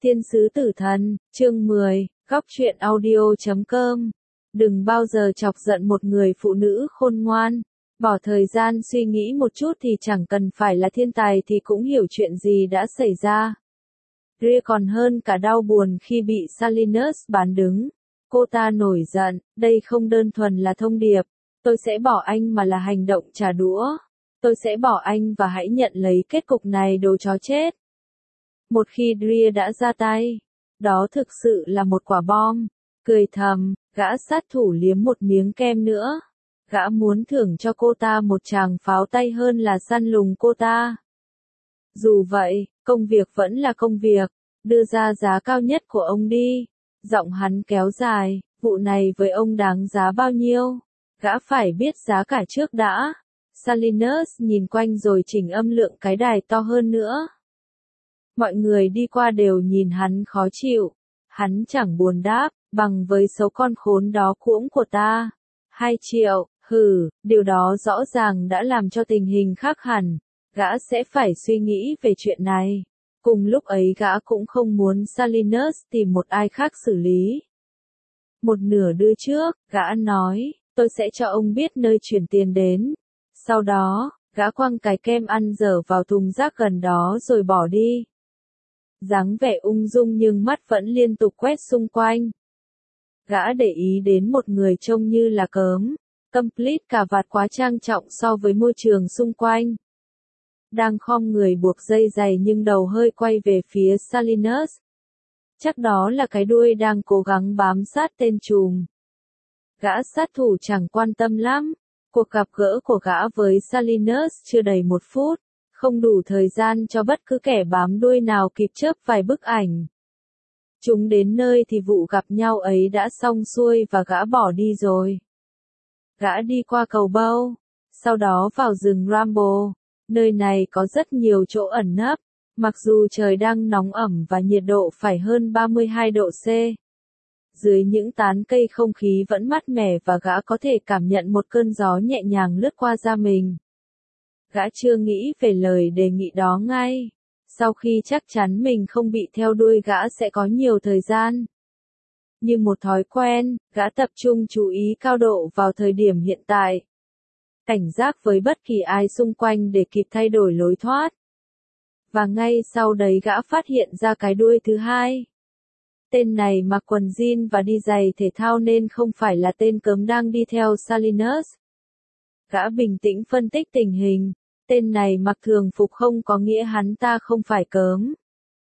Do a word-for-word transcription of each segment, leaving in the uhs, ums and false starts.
Thiên sứ tử thần, chương mười, góc truyện audio chấm com. Đừng bao giờ chọc giận một người phụ nữ khôn ngoan. Bỏ thời gian suy nghĩ một chút thì chẳng cần phải là thiên tài thì cũng hiểu chuyện gì đã xảy ra. Ria còn hơn cả đau buồn khi bị Salinas bán đứng. Cô ta nổi giận, đây không đơn thuần là thông điệp. Tôi sẽ bỏ anh mà là hành động trả đũa. Tôi sẽ bỏ anh và hãy nhận lấy kết cục này đồ chó chết. Một khi Ria đã ra tay, đó thực sự là một quả bom. Cười thầm, gã sát thủ liếm một miếng kem nữa. Gã muốn thưởng cho cô ta một tràng pháo tay hơn là săn lùng cô ta. Dù vậy, công việc vẫn là công việc. Đưa ra giá cao nhất của ông đi. Giọng hắn kéo dài, vụ này với ông đáng giá bao nhiêu? Gã phải biết giá cả trước đã. Salinas nhìn quanh rồi chỉnh âm lượng cái đài to hơn nữa. Mọi người đi qua đều nhìn hắn khó chịu. Hắn chẳng buồn đáp, bằng với số con khốn đó cuỗng của ta. Hai triệu, hừ, điều đó rõ ràng đã làm cho tình hình khác hẳn. Gã sẽ phải suy nghĩ về chuyện này. Cùng lúc ấy gã cũng không muốn Salinas tìm một ai khác xử lý. Một nửa đưa trước, gã nói, tôi sẽ cho ông biết nơi chuyển tiền đến. Sau đó, gã quăng cái kem ăn dở vào thùng rác gần đó rồi bỏ đi. Dáng vẻ ung dung nhưng mắt vẫn liên tục quét xung quanh. Gã để ý đến một người trông như là cớm, complete cà vạt quá trang trọng so với môi trường xung quanh. Đang khom người buộc dây giày nhưng đầu hơi quay về phía Salinas. Chắc đó là cái đuôi đang cố gắng bám sát tên trùm. Gã sát thủ chẳng quan tâm lắm. Cuộc gặp gỡ của gã với Salinas chưa đầy một phút. Không đủ thời gian cho bất cứ kẻ bám đuôi nào kịp chớp vài bức ảnh. Chúng đến nơi thì vụ gặp nhau ấy đã xong xuôi và gã bỏ đi rồi. Gã đi qua cầu Bâu, sau đó vào rừng Rambo. Nơi này có rất nhiều chỗ ẩn nấp, mặc dù trời đang nóng ẩm và nhiệt độ phải hơn ba mươi hai độ C. Dưới những tán cây không khí vẫn mát mẻ và gã có thể cảm nhận một cơn gió nhẹ nhàng lướt qua da mình. Gã chưa nghĩ về lời đề nghị đó ngay. Sau khi chắc chắn mình không bị theo đuôi gã sẽ có nhiều thời gian. Như một thói quen, gã tập trung chú ý cao độ vào thời điểm hiện tại. Cảnh giác với bất kỳ ai xung quanh để kịp thay đổi lối thoát. Và ngay sau đấy gã phát hiện ra cái đuôi thứ hai. Tên này mặc quần jean và đi giày thể thao nên không phải là tên cớm đang đi theo Salinas. Gã bình tĩnh phân tích tình hình. Tên này mặc thường phục không có nghĩa hắn ta không phải cớm.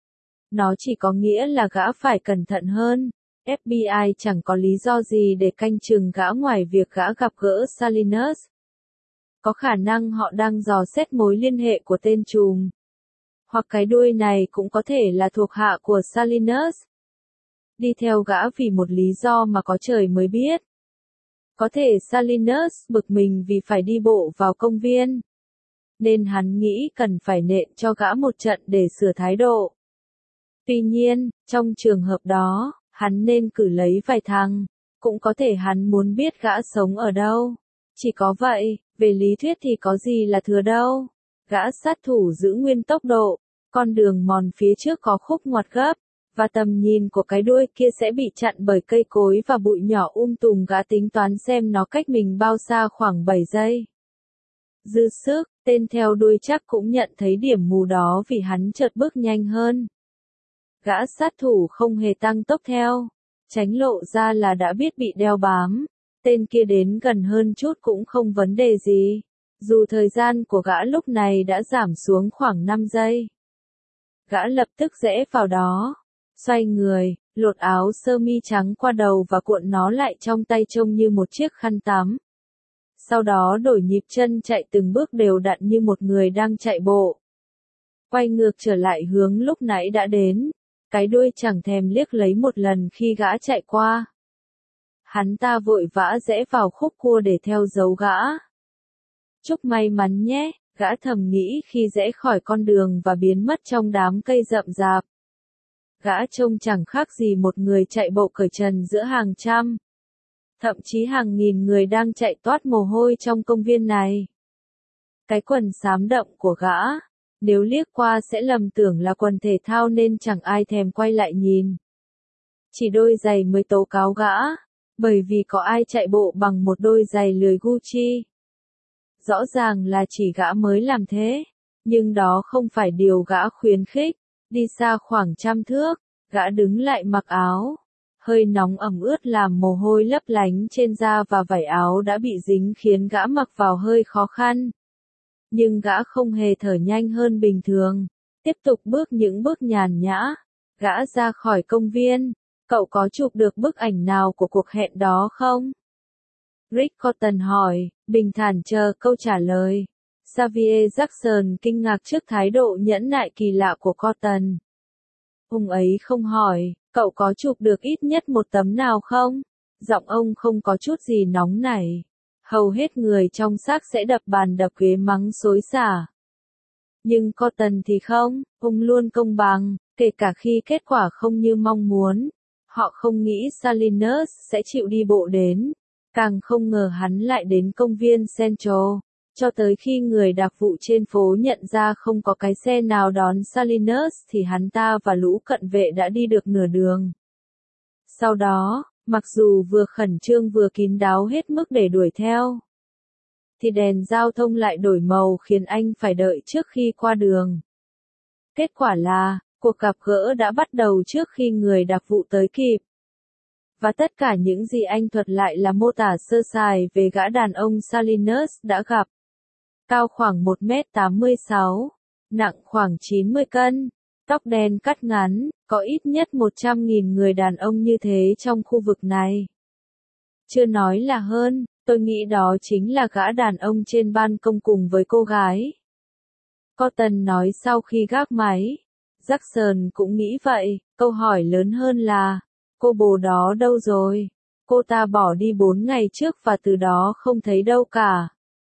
Nó chỉ có nghĩa là gã phải cẩn thận hơn. ép bê i chẳng có lý do gì để canh chừng gã ngoài việc gã gặp gỡ Salinas. Có khả năng họ đang dò xét mối liên hệ của tên trùm. Hoặc cái đuôi này cũng có thể là thuộc hạ của Salinas. Đi theo gã vì một lý do mà có trời mới biết. Có thể Salinas bực mình vì phải đi bộ vào công viên. Nên hắn nghĩ cần phải nện cho gã một trận để sửa thái độ. Tuy nhiên, trong trường hợp đó, hắn nên cử lấy vài thằng. Cũng có thể hắn muốn biết gã sống ở đâu. Chỉ có vậy, về lý thuyết thì có gì là thừa đâu. Gã sát thủ giữ nguyên tốc độ, con đường mòn phía trước có khúc ngoặt gấp, và tầm nhìn của cái đuôi kia sẽ bị chặn bởi cây cối và bụi nhỏ um tùm. Gã tính toán xem nó cách mình bao xa khoảng bảy giây. Dư sức, tên theo đuôi chắc cũng nhận thấy điểm mù đó vì hắn chợt bước nhanh hơn. Gã sát thủ không hề tăng tốc theo, tránh lộ ra là đã biết bị đeo bám. Tên kia đến gần hơn chút cũng không vấn đề gì, dù thời gian của gã lúc này đã giảm xuống khoảng năm giây. Gã lập tức rẽ vào đó, xoay người, lột áo sơ mi trắng qua đầu và cuộn nó lại trong tay trông như một chiếc khăn tắm. Sau đó đổi nhịp chân chạy từng bước đều đặn như một người đang chạy bộ. Quay ngược trở lại hướng lúc nãy đã đến, cái đuôi chẳng thèm liếc lấy một lần khi gã chạy qua. Hắn ta vội vã rẽ vào khúc cua để theo dấu gã. Chúc may mắn nhé, gã thầm nghĩ khi rẽ khỏi con đường và biến mất trong đám cây rậm rạp. Gã trông chẳng khác gì một người chạy bộ cởi trần giữa hàng trăm, thậm chí hàng nghìn người đang chạy toát mồ hôi trong công viên này. Cái quần xám đậm của gã, Nếu liếc qua sẽ lầm tưởng là quần thể thao nên chẳng ai thèm quay lại nhìn. Chỉ đôi giày mới tố cáo gã, bởi vì có ai chạy bộ bằng một đôi giày lười Gucci. Rõ ràng là chỉ gã mới làm thế, nhưng đó không phải điều gã khuyến khích. Đi xa khoảng trăm thước, gã đứng lại mặc áo. Hơi nóng ẩm ướt làm mồ hôi lấp lánh trên da và vải áo đã bị dính khiến gã mặc vào hơi khó khăn. Nhưng gã không hề thở nhanh hơn bình thường. Tiếp tục bước những bước nhàn nhã. Gã ra khỏi công viên. Cậu có chụp được bức ảnh nào của cuộc hẹn đó không? Rick Cotton hỏi, bình thản chờ câu trả lời. Xavier Jackson kinh ngạc trước thái độ nhẫn nại kỳ lạ của Cotton. Ông ấy không hỏi, cậu có chụp được ít nhất một tấm nào không? Giọng ông không có chút gì nóng nảy. Hầu hết người trong xác sẽ đập bàn đập ghế mắng xối xả. Nhưng Cotton thì không, ông luôn công bằng, kể cả khi kết quả không như mong muốn. Họ không nghĩ Salinas sẽ chịu đi bộ đến. Càng không ngờ hắn lại đến công viên Central. Cho tới khi người đặc vụ trên phố nhận ra không có cái xe nào đón Salinas thì hắn ta và lũ cận vệ đã đi được nửa đường. Sau đó, mặc dù vừa khẩn trương vừa kín đáo hết mức để đuổi theo, thì đèn giao thông lại đổi màu khiến anh phải đợi trước khi qua đường. Kết quả là, cuộc gặp gỡ đã bắt đầu trước khi người đặc vụ tới kịp. Và tất cả những gì anh thuật lại là mô tả sơ sài về gã đàn ông Salinas đã gặp. Cao khoảng một mét tám mươi sáu, nặng khoảng chín mươi cân, tóc đen cắt ngắn, có ít nhất một trăm nghìn người đàn ông như thế trong khu vực này. Chưa nói là hơn, tôi nghĩ đó chính là gã đàn ông trên ban công cùng với cô gái. Cotton nói sau khi gác máy. Jackson cũng nghĩ vậy, câu hỏi lớn hơn là, cô bồ đó đâu rồi? Cô ta bỏ đi bốn ngày trước và từ đó không thấy đâu cả.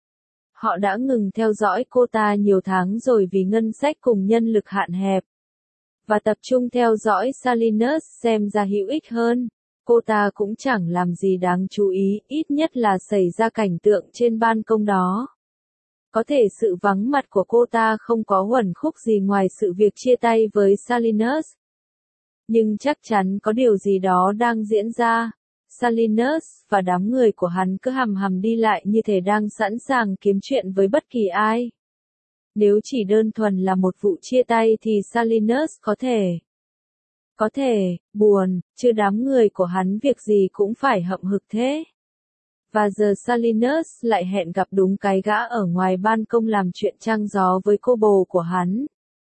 Họ đã ngừng theo dõi cô ta nhiều tháng rồi vì ngân sách cùng nhân lực hạn hẹp. Và tập trung theo dõi Salinas xem ra hữu ích hơn. Cô ta cũng chẳng làm gì đáng chú ý, ít nhất là xảy ra cảnh tượng trên ban công đó. Có thể sự vắng mặt của cô ta không có uẩn khúc gì ngoài sự việc chia tay với Salinas. Nhưng chắc chắn có điều gì đó đang diễn ra. Salinas và đám người của hắn cứ hầm hầm đi lại như thể đang sẵn sàng kiếm chuyện với bất kỳ ai. Nếu chỉ đơn thuần là một vụ chia tay thì Salinas có thể. Có thể, buồn, chứ đám người của hắn việc gì cũng phải hậm hực thế. Và giờ Salinas lại hẹn gặp đúng cái gã ở ngoài ban công làm chuyện trăng gió với cô bồ của hắn.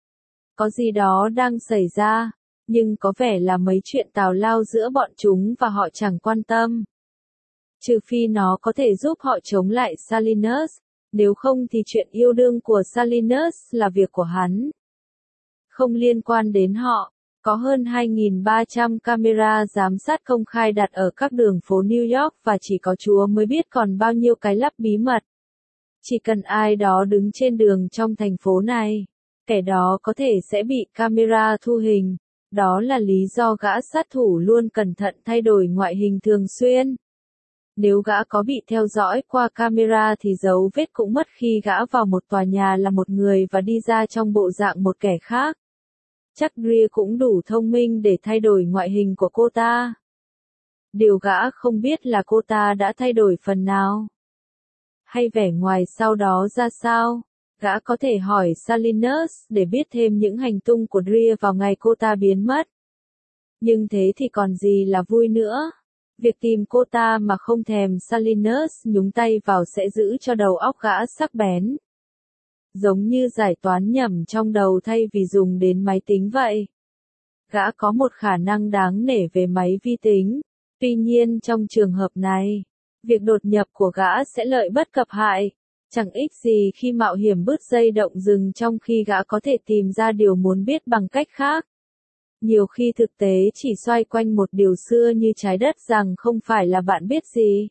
Có gì đó đang xảy ra, nhưng có vẻ là mấy chuyện tào lao giữa bọn chúng và họ chẳng quan tâm. Trừ phi nó có thể giúp họ chống lại Salinas, nếu không thì chuyện yêu đương của Salinas là việc của hắn. Không liên quan đến họ. Có hơn hai nghìn ba trăm camera giám sát công khai đặt ở các đường phố New York và chỉ có Chúa mới biết còn bao nhiêu cái lắp bí mật. Chỉ cần ai đó đứng trên đường trong thành phố này, kẻ đó có thể sẽ bị camera thu hình. Đó là lý do gã sát thủ luôn cẩn thận thay đổi ngoại hình thường xuyên. Nếu gã có bị theo dõi qua camera thì dấu vết cũng mất khi gã vào một tòa nhà là một người và đi ra trong bộ dạng một kẻ khác. Chắc Greer cũng đủ thông minh để thay đổi ngoại hình của cô ta. Điều gã không biết là cô ta đã thay đổi phần nào. Hay vẻ ngoài sau đó ra sao. Gã có thể hỏi Salinas để biết thêm những hành tung của Greer vào ngày cô ta biến mất. Nhưng thế thì còn gì là vui nữa. Việc tìm cô ta mà không thèm Salinas nhúng tay vào sẽ giữ cho đầu óc gã sắc bén. Giống như giải toán nhẩm trong đầu thay vì dùng đến máy tính vậy. Gã có một khả năng đáng nể về máy vi tính. Tuy nhiên trong trường hợp này, việc đột nhập của gã sẽ lợi bất cập hại. Chẳng ích gì khi mạo hiểm bứt dây động rừng trong khi gã có thể tìm ra điều muốn biết bằng cách khác. Nhiều khi thực tế chỉ xoay quanh một điều xưa như trái đất rằng không phải là bạn biết gì,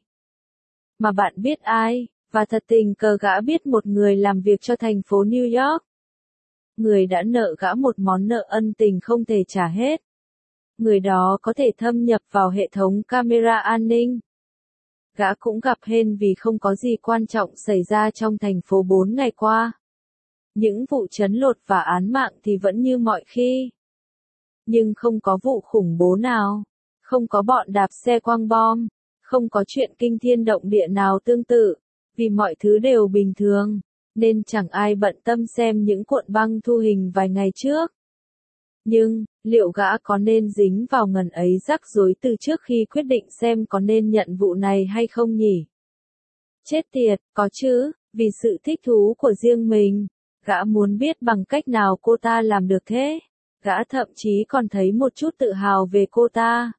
mà bạn biết ai, và thật tình cờ gã biết một người làm việc cho thành phố New York. Người đã nợ gã một món nợ ân tình không thể trả hết. Người đó có thể thâm nhập vào hệ thống camera an ninh. Gã cũng gặp hên vì không có gì quan trọng xảy ra trong thành phố bốn ngày qua. Những vụ trấn lột và án mạng thì vẫn như mọi khi. Nhưng không có vụ khủng bố nào, không có bọn đạp xe quăng bom, không có chuyện kinh thiên động địa nào tương tự, vì mọi thứ đều bình thường, nên chẳng ai bận tâm xem những cuộn băng thu hình vài ngày trước. Nhưng, liệu gã có nên dính vào ngần ấy rắc rối từ trước khi quyết định xem có nên nhận vụ này hay không nhỉ? Chết tiệt, có chứ, vì sự thích thú của riêng mình, gã muốn biết bằng cách nào cô ta làm được thế. Gã thậm chí còn thấy một chút tự hào về cô ta.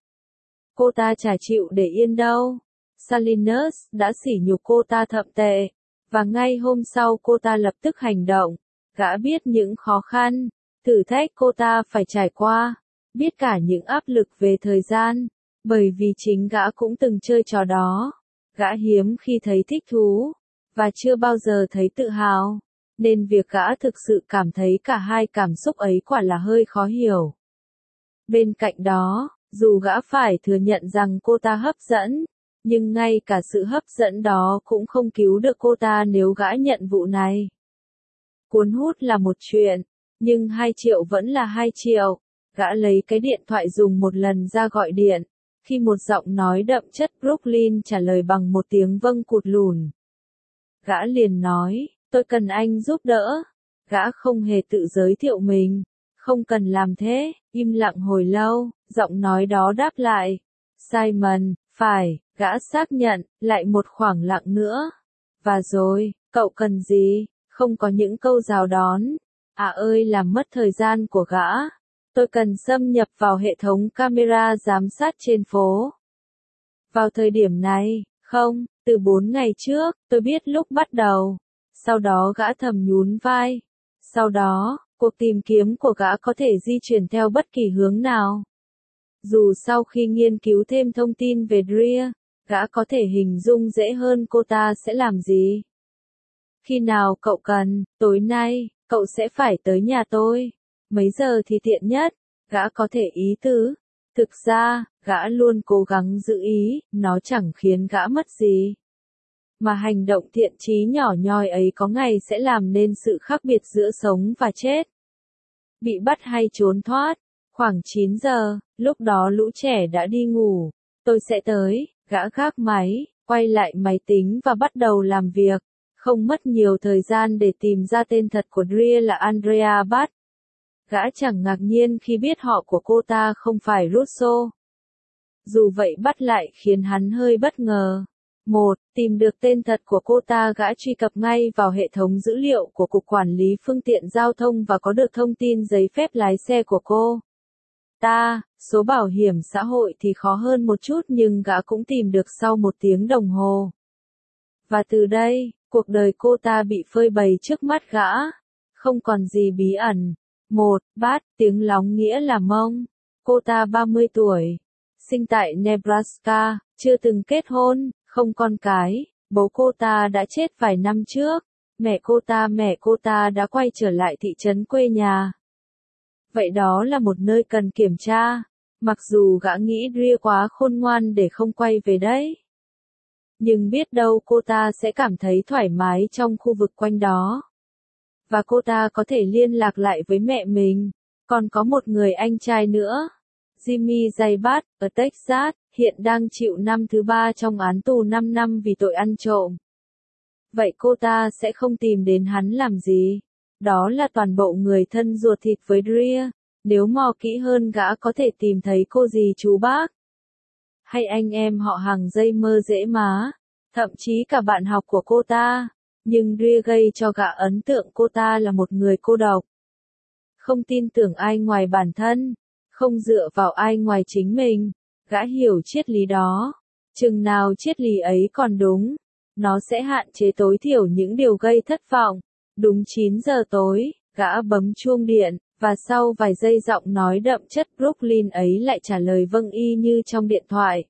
Cô ta chả chịu để yên đâu. Salinas đã sỉ nhục cô ta thậm tệ, và ngay hôm sau cô ta lập tức hành động. Gã biết những khó khăn, thử thách cô ta phải trải qua, biết cả những áp lực về thời gian, bởi vì chính gã cũng từng chơi trò đó. Gã hiếm khi thấy thích thú, và chưa bao giờ thấy tự hào, nên việc gã thực sự cảm thấy cả hai cảm xúc ấy quả là hơi khó hiểu. Bên cạnh đó, dù gã phải thừa nhận rằng cô ta hấp dẫn, nhưng ngay cả sự hấp dẫn đó cũng không cứu được cô ta nếu gã nhận vụ này. Cuốn hút là một chuyện, nhưng hai triệu vẫn là hai triệu. Gã lấy cái điện thoại dùng một lần ra gọi điện, khi một giọng nói đậm chất Brooklyn trả lời bằng một tiếng vâng cụt lùn. Gã liền nói, tôi cần anh giúp đỡ. Gã không hề tự giới thiệu mình, không cần làm thế. Im lặng hồi lâu, giọng nói đó đáp lại. Simon, phải, gã xác nhận, lại một khoảng lặng nữa. Và rồi, cậu cần gì? Không có những câu rào đón. À ơi, làm mất thời gian của gã. Tôi cần xâm nhập vào hệ thống camera giám sát trên phố. Vào thời điểm này, không, từ bốn ngày trước, tôi biết lúc bắt đầu. Sau đó gã thầm nhún vai. Sau đó, cuộc tìm kiếm của gã có thể di chuyển theo bất kỳ hướng nào. Dù sau khi nghiên cứu thêm thông tin về Drea, gã có thể hình dung dễ hơn cô ta sẽ làm gì. Khi nào cậu cần, tối nay, cậu sẽ phải tới nhà tôi. Mấy giờ thì tiện nhất, gã có thể ý tứ. Thực ra, gã luôn cố gắng giữ ý, nó chẳng khiến gã mất gì. Mà hành động thiện chí nhỏ nhoi ấy có ngày sẽ làm nên sự khác biệt giữa sống và chết. Bị bắt hay trốn thoát. Khoảng chín giờ, lúc đó lũ trẻ đã đi ngủ. Tôi sẽ tới, gã gác máy, quay lại máy tính và bắt đầu làm việc. Không mất nhiều thời gian để tìm ra tên thật của Drea là Andrea Bath. Gã chẳng ngạc nhiên khi biết họ của cô ta không phải Russo. Dù vậy bắt lại khiến hắn hơi bất ngờ. Một, tìm được tên thật của cô ta, gã truy cập ngay vào hệ thống dữ liệu của Cục Quản lý Phương tiện Giao thông và có được thông tin giấy phép lái xe của cô ta. Số bảo hiểm xã hội thì khó hơn một chút nhưng gã cũng tìm được sau một tiếng đồng hồ. Và từ đây, cuộc đời cô ta bị phơi bày trước mắt gã. Không còn gì bí ẩn. Một, Bath, tiếng lóng nghĩa là Mông. Cô ta ba mươi tuổi. Sinh tại Nebraska, chưa từng kết hôn, không con cái. Bố cô ta đã chết vài năm trước. Mẹ cô ta mẹ cô ta đã quay trở lại thị trấn quê nhà. Vậy đó là một nơi cần kiểm tra. Mặc dù gã nghĩ Drea quá khôn ngoan để không quay về đấy. Nhưng biết đâu cô ta sẽ cảm thấy thoải mái trong khu vực quanh đó. Và cô ta có thể liên lạc lại với mẹ mình. Còn có một người anh trai nữa. Jimmy J. Bath, ở Texas, hiện đang chịu năm thứ ba trong án tù năm năm vì tội ăn trộm. Vậy cô ta sẽ không tìm đến hắn làm gì? Đó là toàn bộ người thân ruột thịt với Drea. Nếu mò kỹ hơn gã có thể tìm thấy cô dì chú bác. Hay anh em họ hàng dây mơ dễ má. Thậm chí cả bạn học của cô ta. Nhưng Drea gây cho gã ấn tượng cô ta là một người cô độc. Không tin tưởng ai ngoài bản thân. Không dựa vào ai ngoài chính mình. Gã hiểu triết lý đó. Chừng nào triết lý ấy còn đúng, nó sẽ hạn chế tối thiểu những điều gây thất vọng. Đúng chín giờ tối, gã bấm chuông điện, và sau vài giây giọng nói đậm chất Brooklyn ấy lại trả lời vâng y như trong điện thoại.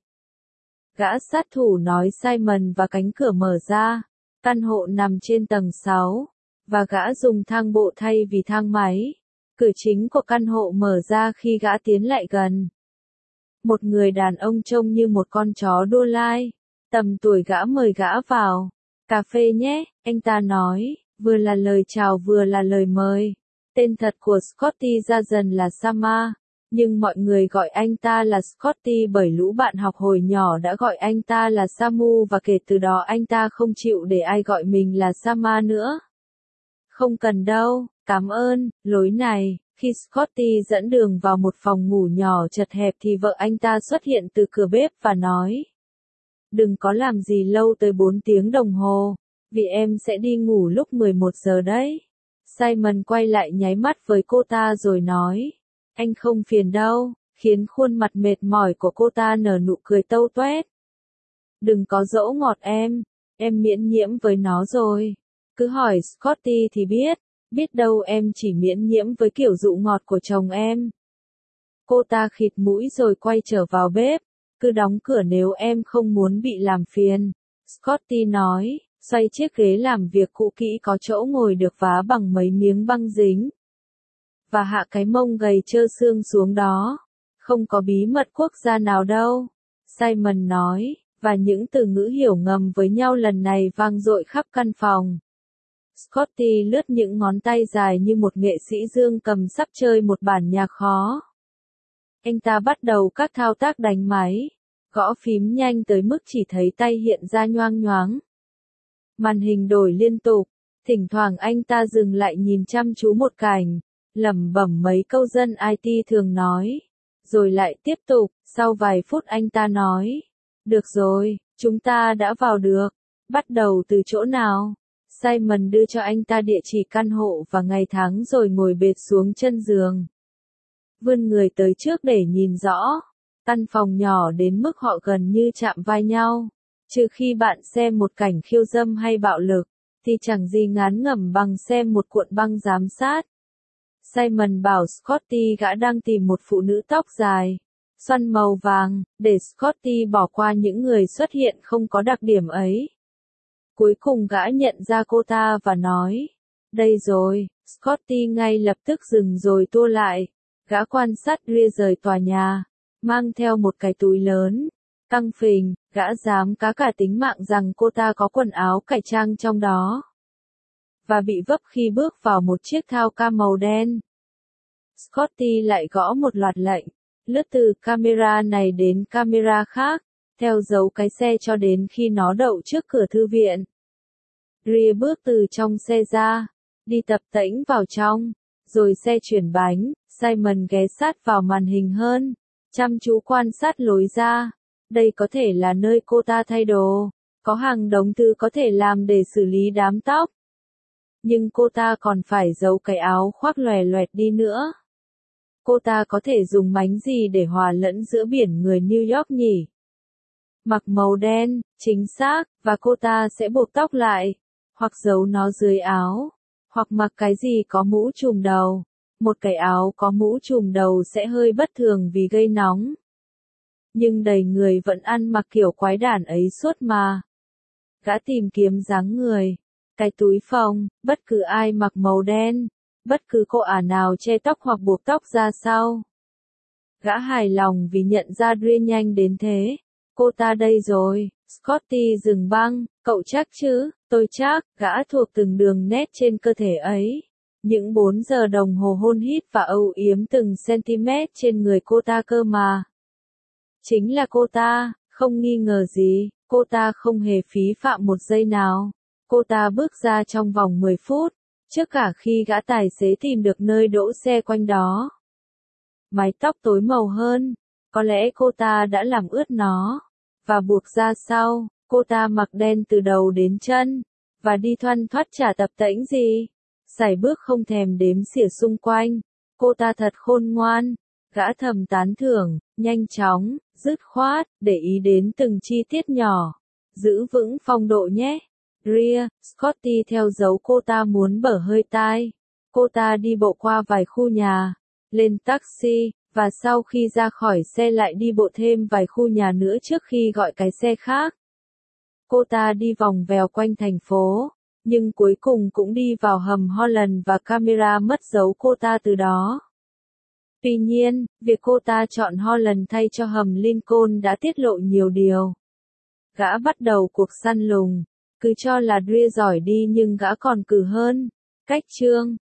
Gã sát thủ nói Simon và cánh cửa mở ra. Căn hộ nằm trên tầng sáu, và gã dùng thang bộ thay vì thang máy. Cửa chính của căn hộ mở ra khi gã tiến lại gần. Một người đàn ông trông như một con chó đua lai. Tầm tuổi gã mời gã vào. Cà phê nhé, anh ta nói, Vừa là lời chào vừa là lời mời. Tên thật của Scotty ra dần là Sama, nhưng mọi người gọi anh ta là Scotty bởi lũ bạn học hồi nhỏ đã gọi anh ta là Samu và kể từ đó anh ta không chịu để ai gọi mình là Sama nữa. Không cần đâu, cảm ơn, lối này. Khi Scotty dẫn đường vào một phòng ngủ nhỏ chật hẹp thì vợ anh ta xuất hiện từ cửa bếp và nói: Đừng có làm gì lâu tới bốn tiếng đồng hồ, vì em sẽ đi ngủ lúc mười một giờ đấy. Simon quay lại nháy mắt với cô ta rồi nói: Anh không phiền đâu, khiến khuôn mặt mệt mỏi của cô ta nở nụ cười tâu toét. Đừng có dỗ ngọt em, em miễn nhiễm với nó rồi. Cứ hỏi Scotty thì biết, biết đâu em chỉ miễn nhiễm với kiểu dụ ngọt của chồng em. Cô ta khịt mũi rồi quay trở vào bếp. Cứ đóng cửa nếu em không muốn bị làm phiền. Scotty nói, xoay chiếc ghế làm việc cũ kỹ có chỗ ngồi được vá bằng mấy miếng băng dính. Và hạ cái mông gầy trơ xương xuống đó. Không có bí mật quốc gia nào đâu. Simon nói, và những từ ngữ hiểu ngầm với nhau lần này vang dội khắp căn phòng. Scotty lướt những ngón tay dài như một nghệ sĩ dương cầm sắp chơi một bản nhạc khó. Anh ta bắt đầu các thao tác đánh máy, gõ phím nhanh tới mức chỉ thấy tay hiện ra nhoang nhoáng. Màn hình đổi liên tục, thỉnh thoảng anh ta dừng lại nhìn chăm chú một cảnh, lẩm bẩm mấy câu dân i tê thường nói, rồi lại tiếp tục. Sau vài phút anh ta nói, được rồi, chúng ta đã vào được, bắt đầu từ chỗ nào? Simon đưa cho anh ta địa chỉ căn hộ và ngày tháng rồi ngồi bệt xuống chân giường. Vươn người tới trước để nhìn rõ. Căn phòng nhỏ đến mức họ gần như chạm vai nhau. Trừ khi bạn xem một cảnh khiêu dâm hay bạo lực, thì chẳng gì ngán ngẩm bằng xem một cuộn băng giám sát. Simon bảo Scotty gã đang tìm một phụ nữ tóc dài, xoăn màu vàng, để Scotty bỏ qua những người xuất hiện không có đặc điểm ấy. Cuối cùng gã nhận ra cô ta và nói, đây rồi. Scotty ngay lập tức dừng rồi tua lại. Gã quan sát Ria rời tòa nhà, mang theo một cái túi lớn, căng phình, gã dám cá cả tính mạng rằng cô ta có quần áo cải trang trong đó. Và bị vấp khi bước vào một chiếc thao ca màu đen. Scotty lại gõ một loạt lệnh, lướt từ camera này đến camera khác, theo dấu cái xe cho đến khi nó đậu trước cửa thư viện. Ria bước từ trong xe ra, đi tập tễnh vào trong, rồi xe chuyển bánh. Simon ghé sát vào màn hình hơn, chăm chú quan sát lối ra. Đây có thể là nơi cô ta thay đồ, có hàng đống thứ có thể làm để xử lý đám tóc. Nhưng cô ta còn phải giấu cái áo khoác lòe loẹt đi nữa. Cô ta có thể dùng mánh gì để hòa lẫn giữa biển người New York nhỉ? Mặc màu đen, chính xác, và cô ta sẽ buộc tóc lại, hoặc giấu nó dưới áo, hoặc mặc cái gì có mũ trùm đầu. Một cái áo có mũ trùm đầu sẽ hơi bất thường vì gây nóng. Nhưng đầy người vẫn ăn mặc kiểu quái đản ấy suốt mà. Gã tìm kiếm dáng người, cái túi phông, bất cứ ai mặc màu đen, bất cứ cô ả nào che tóc hoặc buộc tóc ra sau. Gã hài lòng vì nhận ra Ria nhanh đến thế. Cô ta đây rồi. Scotty dừng băng, cậu chắc chứ? Tôi chắc, gã thuộc từng đường nét trên cơ thể ấy. Những bốn giờ đồng hồ hôn hít và âu yếm từng cm trên người cô ta cơ mà. Chính là cô ta, không nghi ngờ gì, cô ta không hề phí phạm một giây nào. Cô ta bước ra trong vòng mười phút, trước cả khi gã tài xế tìm được nơi đỗ xe quanh đó. Mái tóc tối màu hơn, có lẽ cô ta đã làm ướt nó, và buộc ra sau. Cô ta mặc đen từ đầu đến chân, và đi thoăn thoắt chả tập tễnh gì. Sải bước không thèm đếm xỉa xung quanh. Cô ta thật khôn ngoan. Gã thầm tán thưởng, nhanh chóng, dứt khoát, để ý đến từng chi tiết nhỏ. Giữ vững phong độ nhé. Ria, Scotty theo dấu cô ta muốn bở hơi tai. Cô ta đi bộ qua vài khu nhà, lên taxi, và sau khi ra khỏi xe lại đi bộ thêm vài khu nhà nữa trước khi gọi cái xe khác. Cô ta đi vòng vèo quanh thành phố, nhưng cuối cùng cũng đi vào hầm Holland và camera mất dấu cô ta từ đó. Tuy nhiên, việc cô ta chọn Holland thay cho hầm Lincoln đã tiết lộ nhiều điều. Gã bắt đầu cuộc săn lùng, Cứ cho là Drea giỏi đi nhưng gã còn cừ hơn. Cách chương